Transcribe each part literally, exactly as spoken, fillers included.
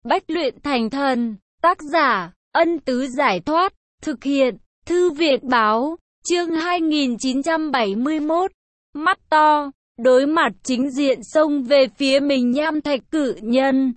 Bách luyện thành thần, tác giả, Ân Tứ Giải Thoát, thực hiện, Thư Việt Báo, chương hai nghìn chín trăm bảy mươi mốt, mắt to, đối mặt chính diện xông về phía mình Nham Thạch cử nhân.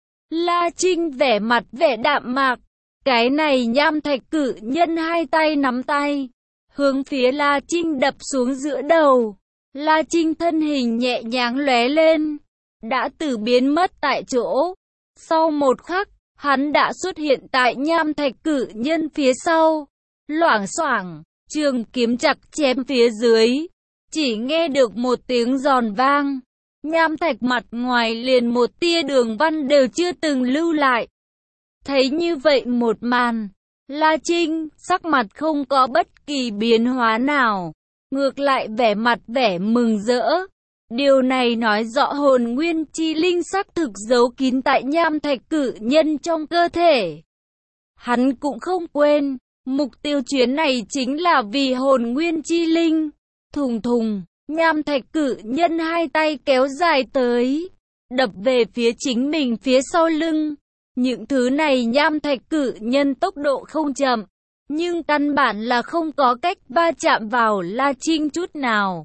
La Trinh vẻ mặt vẻ đạm mạc, cái này Nham Thạch cử nhân hai tay nắm tay, hướng phía La Trinh đập xuống giữa đầu. La Trinh thân hình nhẹ nhàng lóe lên, đã từ biến mất tại chỗ. Sau một khắc, hắn đã xuất hiện tại Nham Thạch cử nhân phía sau. Loảng xoảng, trường kiếm chặt chém phía dưới, chỉ nghe được một tiếng giòn vang. Nham Thạch mặt ngoài liền một tia đường văn đều chưa từng lưu lại. Thấy như vậy một màn, La Trinh sắc mặt không có bất kỳ biến hóa nào, ngược lại vẻ mặt vẻ mừng rỡ. Điều này nói rõ hồn nguyên chi linh xác thực giấu kín tại Nham Thạch cử nhân trong cơ thể. Hắn cũng không quên, mục tiêu chuyến này chính là vì hồn nguyên chi linh. Thùng thùng, Nham Thạch cử nhân hai tay kéo dài tới, đập về phía chính mình phía sau lưng. Những thứ này Nham Thạch cử nhân tốc độ không chậm, nhưng căn bản là không có cách va chạm vào La Trinh chút nào.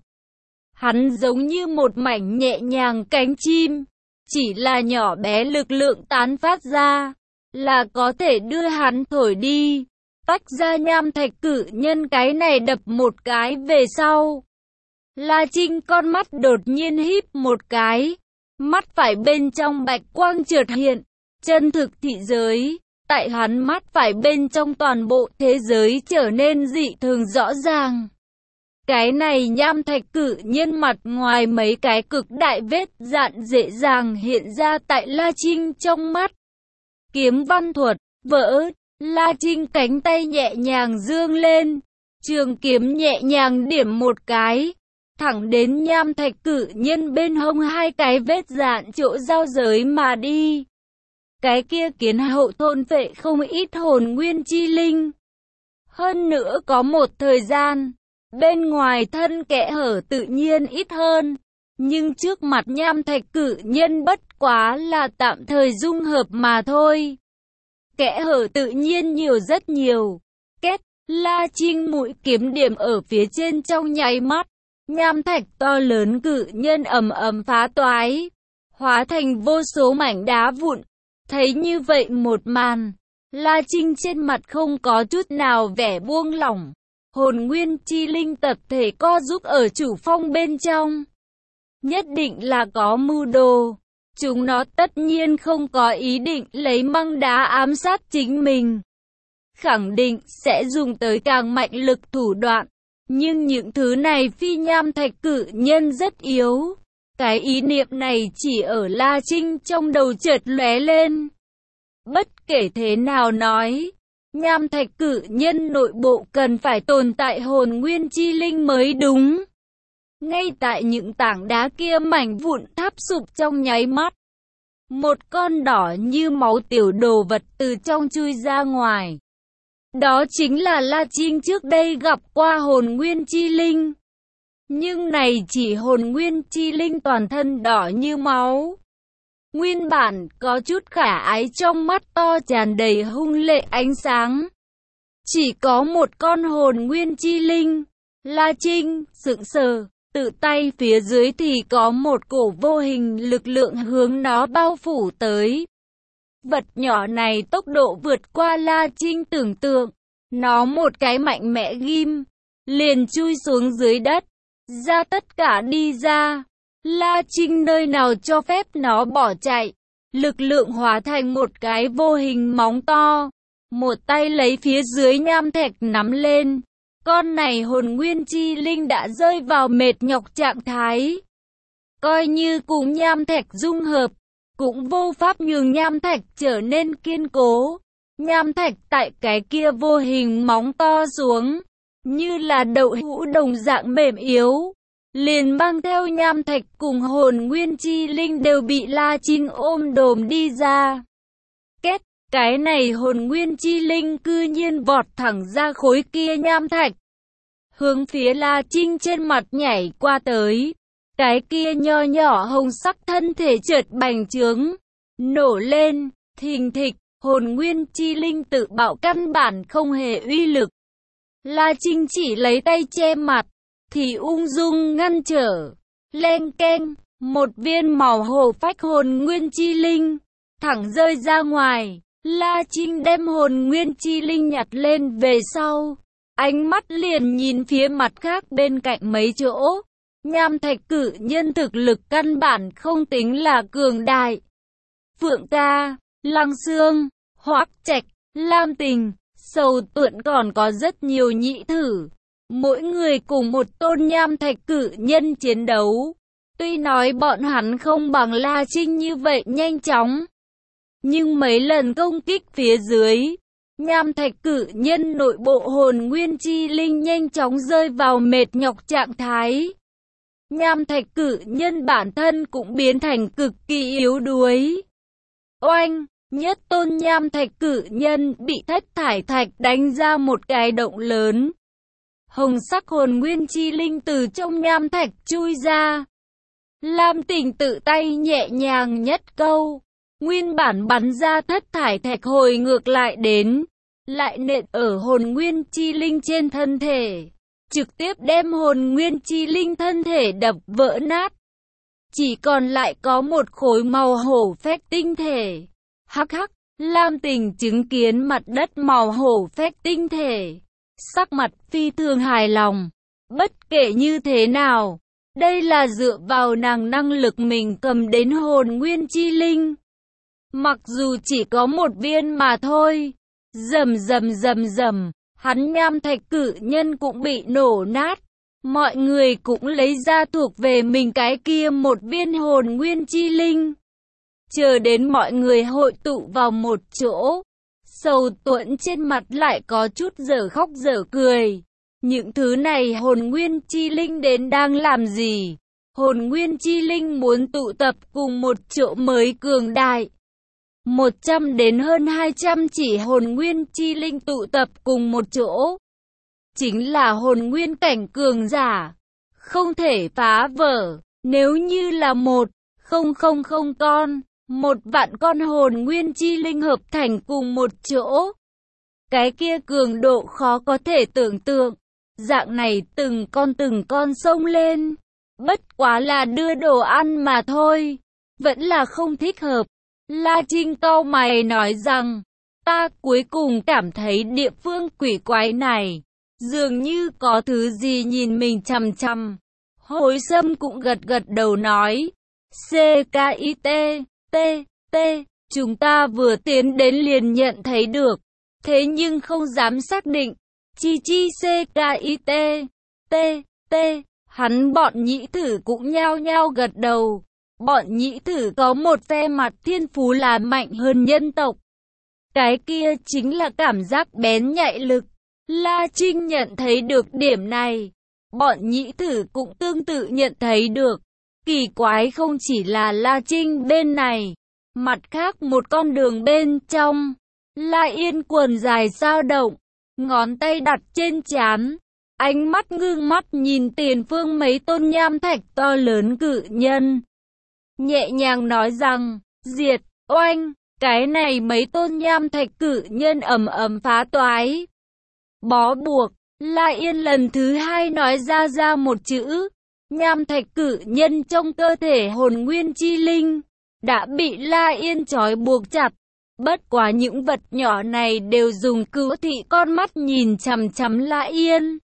Hắn giống như một mảnh nhẹ nhàng cánh chim, chỉ là nhỏ bé lực lượng tán phát ra, là có thể đưa hắn thổi đi. Tách ra Nham Thạch cử nhân cái này đập một cái về sau. La Trinh con mắt đột nhiên híp một cái, mắt phải bên trong bạch quang chợt hiện, chân thực thị giới. Tại hắn mắt phải bên trong toàn bộ thế giới trở nên dị thường rõ ràng. Cái này Nham Thạch cử nhân mặt ngoài mấy cái cực đại vết dạn dễ dàng hiện ra tại La Trinh trong mắt. Kiếm văn thuật, vỡ, La Trinh cánh tay nhẹ nhàng dương lên, trường kiếm nhẹ nhàng điểm một cái, thẳng đến Nham Thạch cử nhân bên hông hai cái vết dạn chỗ giao giới mà đi. Cái kia kiến hậu thôn phệ không ít hồn nguyên chi linh. Hơn nữa có một thời gian, bên ngoài thân kẽ hở tự nhiên ít hơn, nhưng trước mặt Nham Thạch cử nhân bất quá là tạm thời dung hợp mà thôi. Kẽ hở tự nhiên nhiều rất nhiều. Kết, La Trinh mũi kiếm điểm ở phía trên trong nháy mắt, Nham Thạch to lớn cử nhân ầm ầm phá toái, hóa thành vô số mảnh đá vụn. Thấy như vậy một màn, La Trinh trên mặt không có chút nào vẻ buông lỏng. Hồn nguyên chi linh tập thể co giúp ở chủ phong bên trong, nhất định là có mưu đồ. Chúng nó tất nhiên không có ý định lấy băng đá ám sát chính mình, khẳng định sẽ dùng tới càng mạnh lực thủ đoạn. Nhưng những thứ này phi Nham Thạch cử nhân rất yếu. Cái ý niệm này chỉ ở La Trinh trong đầu chợt lóe lên. Bất kể thế nào nói, Nham Thạch cử nhân nội bộ cần phải tồn tại hồn nguyên chi linh mới đúng. Ngay tại những tảng đá kia mảnh vụn tháp sụp trong nháy mắt, một con đỏ như máu tiểu đồ vật từ trong chui ra ngoài. Đó chính là La Trinh trước đây gặp qua hồn nguyên chi linh. Nhưng này chỉ hồn nguyên chi linh toàn thân đỏ như máu. Nguyên bản có chút khả ái trong mắt to tràn đầy hung lệ ánh sáng. Chỉ có một con hồn nguyên chi linh. La Trinh sững sờ, tự tay phía dưới thì có một cổ vô hình lực lượng hướng nó bao phủ tới. Vật nhỏ này tốc độ vượt qua La Trinh tưởng tượng. Nó một cái mạnh mẽ ghim, liền chui xuống dưới đất, ra tất cả đi ra. La Trinh nơi nào cho phép nó bỏ chạy, lực lượng hóa thành một cái vô hình móng to, một tay lấy phía dưới Nham Thạch nắm lên. Con này hồn nguyên chi linh đã rơi vào mệt nhọc trạng thái, coi như cùng Nham Thạch dung hợp, cũng vô pháp nhường Nham Thạch trở nên kiên cố. Nham Thạch tại cái kia vô hình móng to xuống, như là đậu hũ đồng dạng mềm yếu, liền mang theo Nham Thạch cùng hồn nguyên chi linh đều bị La Trinh ôm đồm đi ra. Kết, cái này hồn nguyên chi linh cư nhiên vọt thẳng ra khối kia Nham Thạch, hướng phía La Trinh trên mặt nhảy qua tới. Cái kia nho nhỏ hồng sắc thân thể chợt bành trướng, nổ lên, Thình thịch, hồn nguyên chi linh tự bạo căn bản không hề uy lực. La Trinh chỉ lấy tay che mặt, thì ung dung ngăn trở. Leng keng, một viên màu hổ phách hồn nguyên chi linh, thẳng rơi ra ngoài. La Trinh đem hồn nguyên chi linh nhặt lên về sau. Ánh mắt liền nhìn phía mặt khác bên cạnh mấy chỗ. Nham thạch cử nhân thực lực căn bản không tính là cường đại. Phượng ca, Lăng Xương, Hoắc Trạch, Lam Tình, Sầu Tuận còn có rất nhiều nhị thử. Mỗi người cùng một tôn nham thạch cử nhân chiến đấu. Tuy nói bọn hắn không bằng La Trinh như vậy nhanh chóng, nhưng mấy lần công kích phía dưới, nham thạch cử nhân nội bộ hồn nguyên chi linh nhanh chóng rơi vào mệt nhọc trạng thái. Nham thạch cử nhân bản thân cũng biến thành cực kỳ yếu đuối. Oanh, nhất tôn nham thạch cử nhân bị thất thải thạch đánh ra một cái động lớn. Hồng sắc hồn nguyên chi linh từ trong nham thạch chui ra. Lam Tình tự tay nhẹ nhàng nhất câu. Nguyên bản bắn ra thất thải thạch hồi ngược lại đến, lại nện ở hồn nguyên chi linh trên thân thể, trực tiếp đem hồn nguyên chi linh thân thể đập vỡ nát. Chỉ còn lại có một khối màu hổ phách tinh thể. Hắc hắc, Lam Tình chứng kiến mặt đất màu hổ phách tinh thể, sắc mặt phi thường hài lòng. Bất kể như thế nào, đây là dựa vào nàng năng lực mình cầm đến hồn nguyên chi linh. Mặc dù chỉ có một viên mà thôi. Rầm rầm rầm rầm, hắn nham thạch cử nhân cũng bị nổ nát. Mọi người cũng lấy ra thuộc về mình cái kia một viên hồn nguyên chi linh. Chờ đến mọi người hội tụ vào một chỗ, Sầu Tuận trên mặt lại có chút dở khóc dở cười. Những thứ này hồn nguyên chi linh đến đang làm gì? Hồn nguyên chi linh muốn tụ tập cùng một chỗ mới cường đại. một trăm đến hơn hai trăm chỉ hồn nguyên chi linh tụ tập cùng một chỗ, chính là hồn nguyên cảnh cường giả, không thể phá vỡ. Nếu như là một không không không con, một vạn con hồn nguyên chi linh hợp thành cùng một chỗ, cái kia cường độ khó có thể tưởng tượng. Dạng này từng con từng con xông lên, bất quá là đưa đồ ăn mà thôi, vẫn là không thích hợp. La Trinh cau mày nói rằng, ta cuối cùng cảm thấy địa phương quỷ quái này, dường như có thứ gì nhìn mình chằm chằm. Hối Sâm cũng gật gật đầu nói, C K I T, T, T, chúng ta vừa tiến đến liền nhận thấy được, thế nhưng không dám xác định. Chi chi C K I T, T, T, hắn bọn nhĩ thử cũng nhao nhao gật đầu. Bọn nhĩ thử có một phe mặt thiên phú là mạnh hơn nhân tộc. Cái kia chính là cảm giác bén nhạy lực. La Trinh nhận thấy được điểm này. Bọn nhĩ thử cũng tương tự nhận thấy được. Kỳ quái không chỉ là La Trinh bên này, mặt khác một con đường bên trong, La Yên quần dài dao động, ngón tay đặt trên trán, ánh mắt ngưng mắt nhìn tiền phương mấy tôn nham thạch to lớn cự nhân. Nhẹ nhàng nói rằng, diệt, oanh, cái này mấy tôn nham thạch cử nhân ầm ầm phá toái. Bó buộc, La Yên lần thứ hai nói ra ra một chữ, nham thạch cử nhân trong cơ thể hồn nguyên chi linh, đã bị La Yên trói buộc chặt. Bất quá những vật nhỏ này đều dùng cứu thị con mắt nhìn chằm chằm La Yên.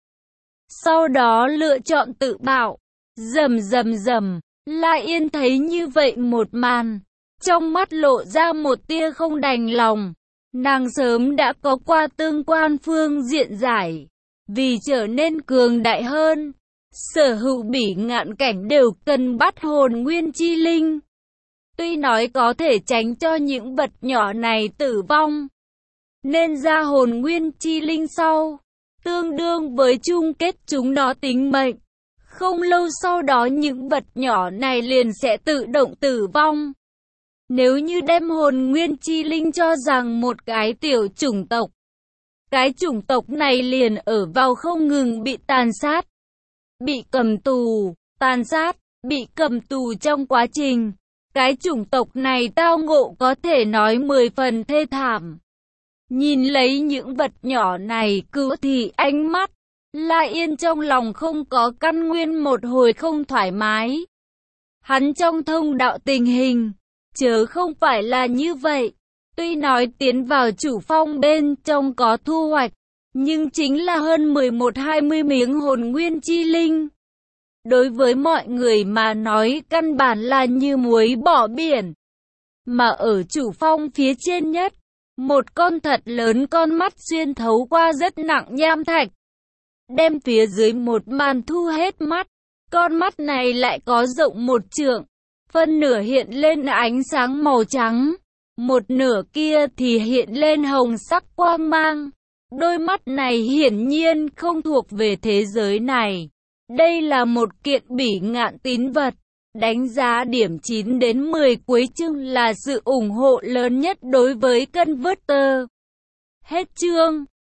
Sau đó lựa chọn tự bạo, rầm rầm rầm. La Yên thấy như vậy một màn, trong mắt lộ ra một tia không đành lòng. Nàng sớm đã có qua tương quan phương diện giải, vì trở nên cường đại hơn, sở hữu bỉ ngạn cảnh đều cần bắt hồn nguyên chi linh. Tuy nói có thể tránh cho những vật nhỏ này tử vong, nên ra hồn nguyên chi linh sau, tương đương với chung kết chúng nó tính mệnh. Không lâu sau đó những vật nhỏ này liền sẽ tự động tử vong. Nếu như đem hồn nguyên chi linh cho rằng một cái tiểu chủng tộc, cái chủng tộc này liền ở vào không ngừng bị tàn sát, bị cầm tù, tàn sát, bị cầm tù trong quá trình, Cái chủng tộc này tao ngộ có thể nói mười phần thê thảm. Nhìn lấy những vật nhỏ này cứ thì ánh mắt La Yên trong lòng không có căn nguyên một hồi không thoải mái. Hắn trong thông đạo tình hình, chớ không phải là như vậy. Tuy nói tiến vào chủ phong bên trong có thu hoạch, nhưng chính là hơn mười một hai mươi miếng hồn nguyên chi linh. Đối với mọi người mà nói căn bản là như muối bỏ biển. Mà ở chủ phong phía trên nhất, một con thật lớn con mắt xuyên thấu qua rất nặng nham thạch, đem phía dưới một màn thu hết mắt. Con mắt này lại có rộng một trượng, phân nửa hiện lên ánh sáng màu trắng, một nửa kia thì hiện lên hồng sắc quang mang. Đôi mắt này hiển nhiên không thuộc về thế giới này. Đây là một kiện bỉ ngạn tín vật. Đánh giá điểm chín đến mười cuối chương là sự ủng hộ lớn nhất đối với Converter. Hết chương.